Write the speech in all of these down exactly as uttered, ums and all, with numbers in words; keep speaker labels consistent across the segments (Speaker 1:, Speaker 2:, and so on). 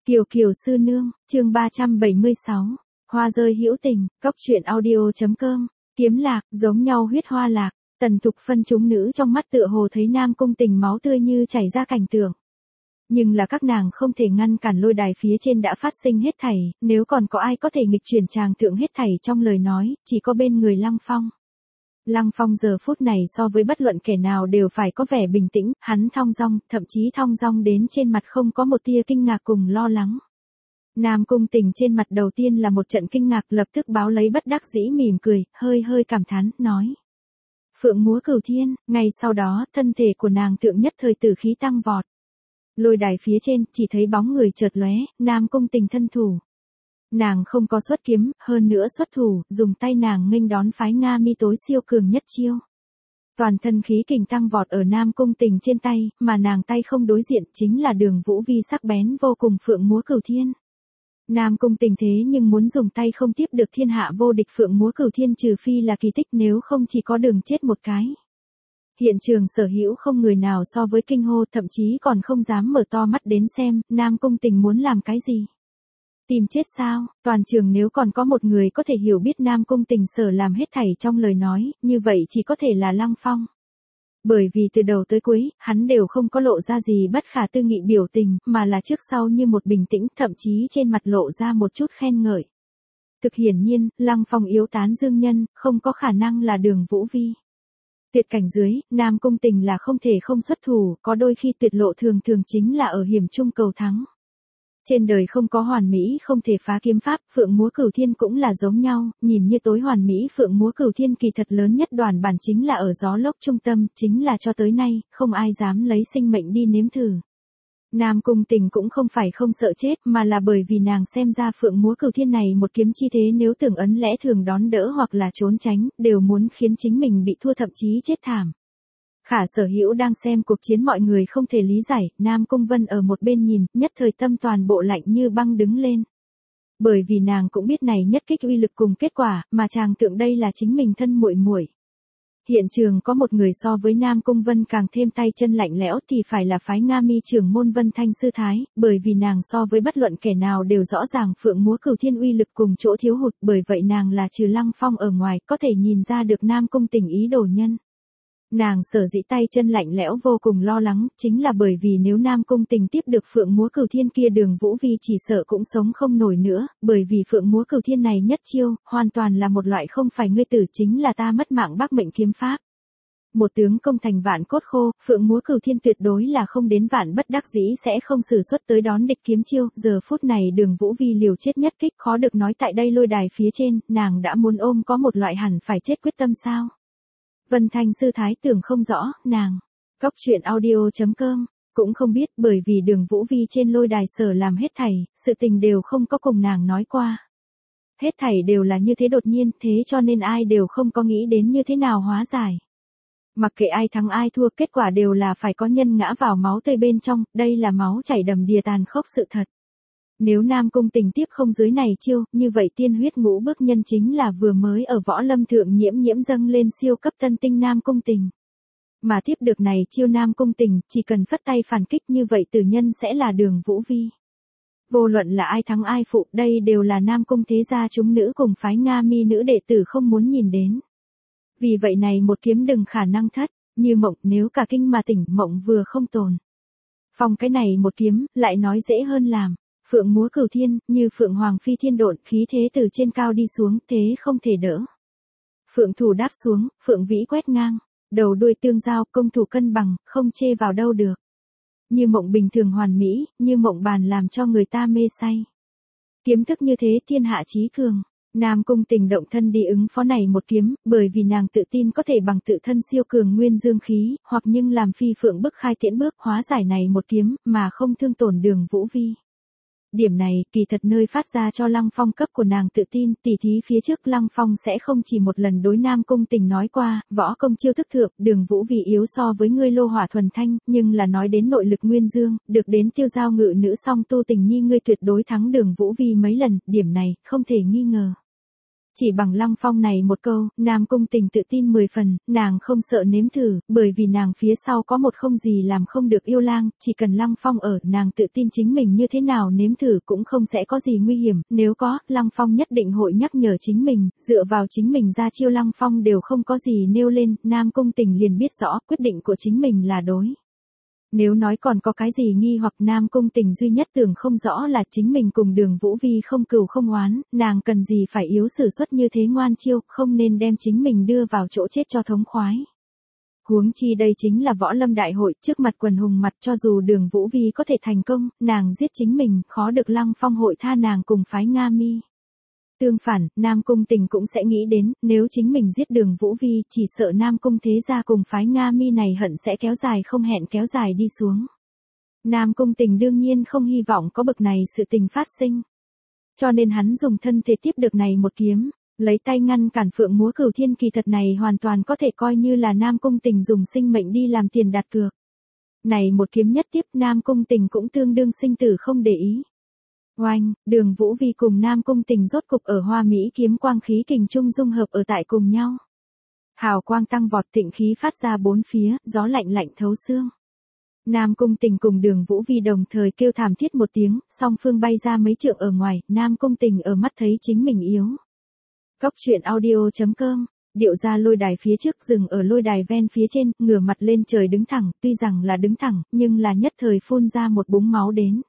Speaker 1: Kiều Kiều sư nương, chương ba trăm bảy mươi sáu, hoa rơi hữu tình, cóc truyện audio.com, kiếm lạc, giống nhau huyết hoa lạc, Tần Thục Phân chúng nữ trong mắt tựa hồ thấy Nam Cung Tình máu tươi như chảy ra cảnh tượng. Nhưng là các nàng không thể ngăn cản lôi đài phía trên đã phát sinh hết thảy, nếu còn có ai có thể nghịch chuyển tràng tượng hết thảy trong lời nói, chỉ có bên người Lăng Phong. Lăng Phong giờ phút này so với bất luận kẻ nào đều phải có vẻ bình tĩnh, hắn thong dong, thậm chí thong dong đến trên mặt không có một tia kinh ngạc cùng lo lắng. Nam Cung Tình trên mặt đầu tiên là một trận kinh ngạc, lập tức báo lấy bất đắc dĩ mỉm cười, hơi hơi cảm thán, nói. Phượng múa cửu thiên, ngay sau đó, thân thể của nàng tượng nhất thời tử khí tăng vọt. Lôi đài phía trên, chỉ thấy bóng người chợt lóe, Nam Cung Tình thân thủ. Nàng không có xuất kiếm, hơn nữa xuất thủ, dùng tay nàng nghênh đón phái Nga Mi tối siêu cường nhất chiêu. Toàn thân khí kình tăng vọt ở Nam Cung Tình trên tay, mà nàng tay không đối diện chính là Đường Vũ Vi sắc bén vô cùng phượng múa cửu thiên. Nam Cung Tình thế nhưng muốn dùng tay không tiếp được thiên hạ vô địch phượng múa cửu thiên, trừ phi là kỳ tích, nếu không chỉ có đường chết một cái. Hiện trường sở hữu không người nào so với kinh hô, thậm chí còn không dám mở to mắt đến xem, Nam Cung Tình muốn làm cái gì. Tìm chết sao? Toàn trường nếu còn có một người có thể hiểu biết Nam Cung Tình sở làm hết thảy trong lời nói, như vậy chỉ có thể là Lăng Phong. Bởi vì từ đầu tới cuối, hắn đều không có lộ ra gì bất khả tư nghị biểu tình, mà là trước sau như một bình tĩnh, thậm chí trên mặt lộ ra một chút khen ngợi. Thực hiển nhiên, Lăng Phong yếu tán dương nhân, không có khả năng là Đường Vũ Vi. Tuyệt cảnh dưới, Nam Cung Tình là không thể không xuất thủ, có đôi khi tuyệt lộ thường thường chính là ở hiểm trung cầu thắng. Trên đời không có hoàn mỹ không thể phá kiếm pháp, phượng múa cửu thiên cũng là giống nhau, nhìn như tối hoàn mỹ phượng múa cửu thiên kỳ thật lớn nhất đoàn bản chính là ở gió lốc trung tâm, chính là cho tới nay, không ai dám lấy sinh mệnh đi nếm thử. Nam Cung Tình cũng không phải không sợ chết, mà là bởi vì nàng xem ra phượng múa cửu thiên này một kiếm chi thế nếu tưởng ấn lẽ thường đón đỡ hoặc là trốn tránh, đều muốn khiến chính mình bị thua thậm chí chết thảm. Khả Sở Hữu đang xem cuộc chiến mọi người không thể lý giải, Nam Cung Vân ở một bên nhìn, nhất thời tâm toàn bộ lạnh như băng đứng lên. Bởi vì nàng cũng biết này nhất kích uy lực cùng kết quả, mà chàng tượng đây là chính mình thân muội muội. Hiện trường có một người so với Nam Cung Vân càng thêm tay chân lạnh lẽo thì phải là phái Nga Mi trưởng môn Vân Thanh sư thái, bởi vì nàng so với bất luận kẻ nào đều rõ ràng phượng múa cửu thiên uy lực cùng chỗ thiếu hụt, bởi vậy nàng là trừ Lăng Phong ở ngoài, có thể nhìn ra được Nam Cung Tình ý đồ nhân. Nàng sở dĩ tay chân lạnh lẽo vô cùng lo lắng, chính là bởi vì nếu Nam Cung Tình tiếp được phượng múa cửu thiên kia Đường Vũ Vi chỉ sợ cũng sống không nổi nữa, bởi vì phượng múa cửu thiên này nhất chiêu, hoàn toàn là một loại không phải ngươi tử chính là ta mất mạng bác mệnh kiếm pháp. Một tướng công thành vạn cốt khô, phượng múa cửu thiên tuyệt đối là không đến vạn bất đắc dĩ sẽ không sử xuất tới đón địch kiếm chiêu, giờ phút này Đường Vũ Vi liều chết nhất kích, khó được nói tại đây lôi đài phía trên, nàng đã muốn ôm có một loại hẳn phải chết quyết tâm sao. Vân Thanh sư thái tưởng không rõ, nàng, cóc truyện audio.com, cũng không biết, bởi vì Đường Vũ Vi trên lôi đài sở làm hết thảy, sự tình đều không có cùng nàng nói qua. Hết thảy đều là như thế đột nhiên, thế cho nên ai đều không có nghĩ đến như thế nào hóa giải. Mặc kệ ai thắng ai thua, kết quả đều là phải có nhân ngã vào máu tươi bên trong, đây là máu chảy đầm đìa tàn khốc sự thật. Nếu Nam Cung Tình tiếp không dưới này chiêu, như vậy tiên huyết ngũ bước nhân chính là vừa mới ở võ lâm thượng nhiễm nhiễm dâng lên siêu cấp tân tinh Nam Cung Tình. Mà tiếp được này chiêu Nam Cung Tình, chỉ cần phất tay phản kích như vậy tử nhân sẽ là Đường Vũ Vi. Vô luận là ai thắng ai phụ, đây đều là Nam Cung thế gia chúng nữ cùng phái Nga Mi nữ đệ tử không muốn nhìn đến. Vì vậy này một kiếm đừng khả năng thất, như mộng, nếu cả kinh mà tỉnh, mộng vừa không tồn. Phòng cái này một kiếm, lại nói dễ hơn làm. Phượng múa cửu thiên, như phượng hoàng phi thiên độn, khí thế từ trên cao đi xuống, thế không thể đỡ. Phượng thủ đáp xuống, phượng vĩ quét ngang, đầu đuôi tương giao, công thủ cân bằng, không chê vào đâu được. Như mộng bình thường hoàn mỹ, như mộng bàn làm cho người ta mê say. Kiếm thức như thế thiên hạ chí cường. Nam Cung Tình động thân đi ứng phó này một kiếm, bởi vì nàng tự tin có thể bằng tự thân siêu cường nguyên dương khí, hoặc nhưng làm phi phượng bức khai tiễn bước hóa giải này một kiếm, mà không thương tổn Đường Vũ Vi. Điểm này, kỳ thật nơi phát ra cho Lăng Phong cấp của nàng tự tin, tỉ thí phía trước Lăng Phong sẽ không chỉ một lần đối Nam Cung Tình nói qua, võ công chiêu thức thượng, Đường Vũ Vi yếu so với ngươi lô hỏa thuần thanh, nhưng là nói đến nội lực nguyên dương, được đến tiêu giao ngự nữ song tu tình nhi ngươi tuyệt đối thắng Đường Vũ Vi mấy lần, điểm này, không thể nghi ngờ. Chỉ bằng Lăng Phong này một câu, Nam Cung Tình tự tin mười phần, nàng không sợ nếm thử, bởi vì nàng phía sau có một không gì làm không được yêu lang, chỉ cần Lăng Phong ở, nàng tự tin chính mình như thế nào nếm thử cũng không sẽ có gì nguy hiểm, nếu có, Lăng Phong nhất định hội nhắc nhở chính mình, dựa vào chính mình ra chiêu Lăng Phong đều không có gì nêu lên, Nam Cung Tình liền biết rõ, quyết định của chính mình là đối. Nếu nói còn có cái gì nghi hoặc Nam Cung Tình duy nhất tưởng không rõ là chính mình cùng Đường Vũ Vi không cừu không oán, nàng cần gì phải yếu sử xuất như thế ngoan chiêu, không nên đem chính mình đưa vào chỗ chết cho thống khoái. Huống chi đây chính là võ lâm đại hội, trước mặt quần hùng mặt, cho dù Đường Vũ Vi có thể thành công, nàng giết chính mình, khó được Lăng Phong hội tha nàng cùng phái Nga Mi. Tương phản, Nam Cung Tình cũng sẽ nghĩ đến, nếu chính mình giết Đường Vũ Vi, chỉ sợ Nam Cung thế gia cùng phái Nga Mi này hận sẽ kéo dài không hẹn kéo dài đi xuống. Nam Cung Tình đương nhiên không hy vọng có bực này sự tình phát sinh. Cho nên hắn dùng thân thể tiếp được này một kiếm, lấy tay ngăn cản Phượng múa Cửu Thiên, kỳ thật này hoàn toàn có thể coi như là Nam Cung Tình dùng sinh mệnh đi làm tiền đặt cược. Này một kiếm nhất tiếp, Nam Cung Tình cũng tương đương sinh tử không để ý. Oanh, Đường Vũ Vi cùng Nam Cung Tình rốt cục ở hoa mỹ kiếm quang khí kình trung dung hợp ở tại cùng nhau. Hào quang tăng vọt, tịnh khí phát ra bốn phía, gió lạnh lạnh thấu xương. Nam Cung Tình cùng Đường Vũ Vi đồng thời kêu thảm thiết một tiếng, song phương bay ra mấy trượng ở ngoài, Nam Cung Tình ở mắt thấy chính mình yếu. Góc truyện audio chấm com, điệu ra lôi đài phía trước, dừng ở lôi đài ven phía trên, ngửa mặt lên trời đứng thẳng, tuy rằng là đứng thẳng, nhưng là nhất thời phun ra một búng máu đến.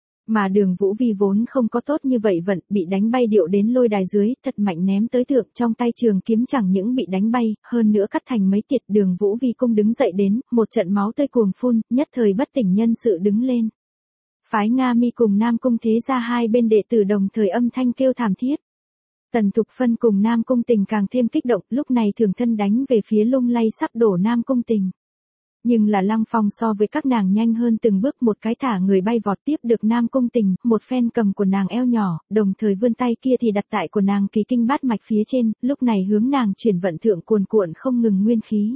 Speaker 1: Mà Đường Vũ Vi vốn không có tốt như vậy vận, bị đánh bay điệu đến lôi đài dưới, thật mạnh ném tới thượng, trong tay trường kiếm chẳng những bị đánh bay, hơn nữa cắt thành mấy tiệt. Đường Vũ Vi cung đứng dậy đến, một trận máu tươi cuồng phun, nhất thời bất tỉnh nhân sự đứng lên. Phái Nga Mi cùng Nam Cung thế gia hai bên đệ tử đồng thời âm thanh kêu thảm thiết. Tần Thục Phân cùng Nam Cung Tình càng thêm kích động, lúc này thường thân đánh về phía lung lay sắp đổ Nam Cung Tình. Nhưng là Lăng Phong so với các nàng nhanh hơn từng bước, một cái thả người bay vọt tiếp được Nam Cung Tình, một phen cầm của nàng eo nhỏ, đồng thời vươn tay kia thì đặt tại của nàng kỳ kinh bát mạch phía trên, lúc này hướng nàng chuyển vận thượng cuồn cuộn không ngừng nguyên khí.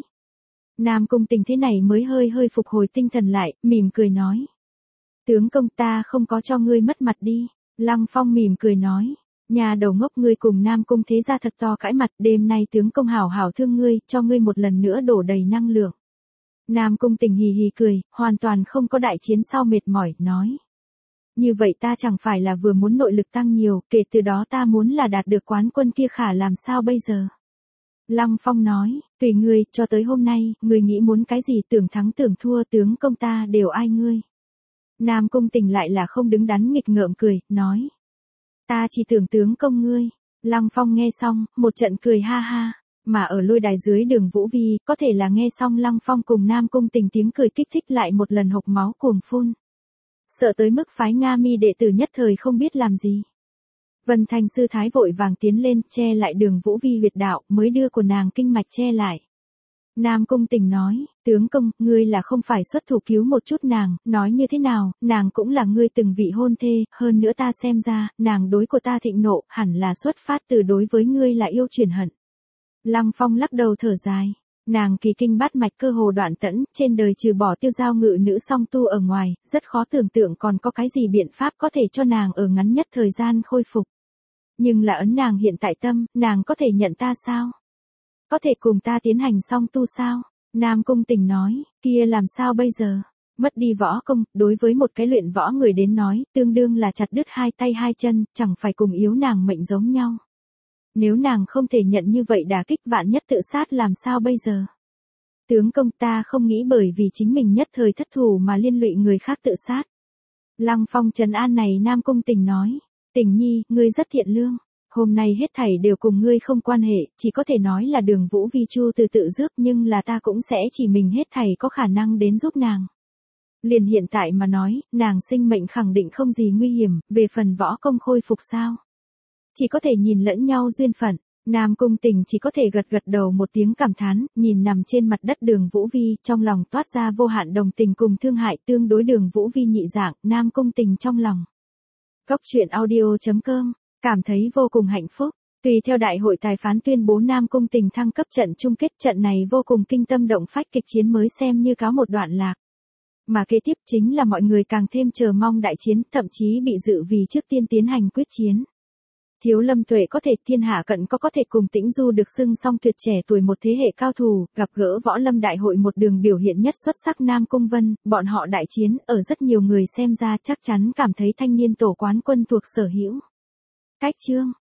Speaker 1: Nam Cung Tình thế này mới hơi hơi phục hồi tinh thần lại, mỉm cười nói. Tướng công, ta không có cho ngươi mất mặt đi. Lăng Phong mỉm cười nói. Nhà đầu ngốc, ngươi cùng Nam Cung thế gia thật to cãi mặt, đêm nay tướng công hảo hảo thương ngươi, cho ngươi một lần nữa đổ đầy năng lượng. Nam Cung Tình hì hì cười, hoàn toàn không có đại chiến sau mệt mỏi, nói. Như vậy ta chẳng phải là vừa muốn nội lực tăng nhiều, kể từ đó ta muốn là đạt được quán quân kia khả làm sao bây giờ? Lăng Phong nói, tùy ngươi, cho tới hôm nay, ngươi nghĩ muốn cái gì, tưởng thắng tưởng thua, tướng công ta đều ai ngươi. Nam Cung Tình lại là không đứng đắn nghịch ngợm cười, nói. Ta chỉ tưởng tướng công ngươi. Lăng Phong nghe xong, một trận cười ha ha. Mà ở lôi đài dưới Đường Vũ Vi, có thể là nghe xong Lăng Phong cùng Nam Cung Tình tiếng cười kích thích lại một lần hộc máu cuồng phun. Sợ tới mức phái Nga Mi đệ tử nhất thời không biết làm gì. Vân Thành sư thái vội vàng tiến lên, che lại Đường Vũ Vi huyệt đạo, mới đưa của nàng kinh mạch che lại. Nam Cung Tình nói, tướng công, ngươi là không phải xuất thủ cứu một chút nàng, nói như thế nào, nàng cũng là ngươi từng vị hôn thê, hơn nữa ta xem ra, nàng đối của ta thịnh nộ, hẳn là xuất phát từ đối với ngươi là yêu chuyển hận. Lăng Phong lắc đầu thở dài, nàng kỳ kinh bát mạch cơ hồ đoạn tẫn, trên đời trừ bỏ Tiêu Giao ngự nữ song tu ở ngoài, rất khó tưởng tượng còn có cái gì biện pháp có thể cho nàng ở ngắn nhất thời gian khôi phục. Nhưng là ấn nàng hiện tại tâm, nàng có thể nhận ta sao? Có thể cùng ta tiến hành song tu sao? Nam Cung Tình nói, kia làm sao bây giờ? Mất đi võ công, đối với một cái luyện võ người đến nói, tương đương là chặt đứt hai tay hai chân, chẳng phải cùng yếu nàng mệnh giống nhau. Nếu nàng không thể nhận như vậy đả kích, vạn nhất tự sát làm sao bây giờ? Tướng công, ta không nghĩ bởi vì chính mình nhất thời thất thủ mà liên lụy người khác tự sát. Lăng Phong trấn an này Nam Cung Tình nói, Tình nhi, ngươi rất thiện lương. Hôm nay hết thảy đều cùng ngươi không quan hệ, chỉ có thể nói là Đường Vũ Vi Chu từ tự rước, nhưng là ta cũng sẽ chỉ mình hết thảy có khả năng đến giúp nàng. Liền hiện tại mà nói, nàng sinh mệnh khẳng định không gì nguy hiểm, về phần võ công khôi phục sao? Chỉ có thể nhìn lẫn nhau duyên phận. Nam Cung Tình chỉ có thể gật gật đầu một tiếng cảm thán, nhìn nằm trên mặt đất Đường Vũ Vi, trong lòng toát ra vô hạn đồng tình cùng thương hại, tương đối Đường Vũ Vi nhị dạng, Nam Cung Tình trong lòng. Góc truyện audio chấm com, cảm thấy vô cùng hạnh phúc. Tùy theo đại hội tài phán tuyên bố Nam Cung Tình thăng cấp trận chung kết, trận này vô cùng kinh tâm động phách kịch chiến mới xem như cáo một đoạn lạc. Mà kế tiếp chính là mọi người càng thêm chờ mong đại chiến, thậm chí bị dự vì trước tiên tiến hành quyết chiến. Thiếu Lâm Tuệ có thể thiên hạ cận có có thể cùng Tĩnh Du được xưng song tuyệt trẻ tuổi một thế hệ cao thủ, gặp gỡ võ lâm đại hội một đường biểu hiện nhất xuất sắc Nam Cung Vân, bọn họ đại chiến, ở rất nhiều người xem ra chắc chắn cảm thấy thanh niên tổ quán quân thuộc sở hữu. Cách chương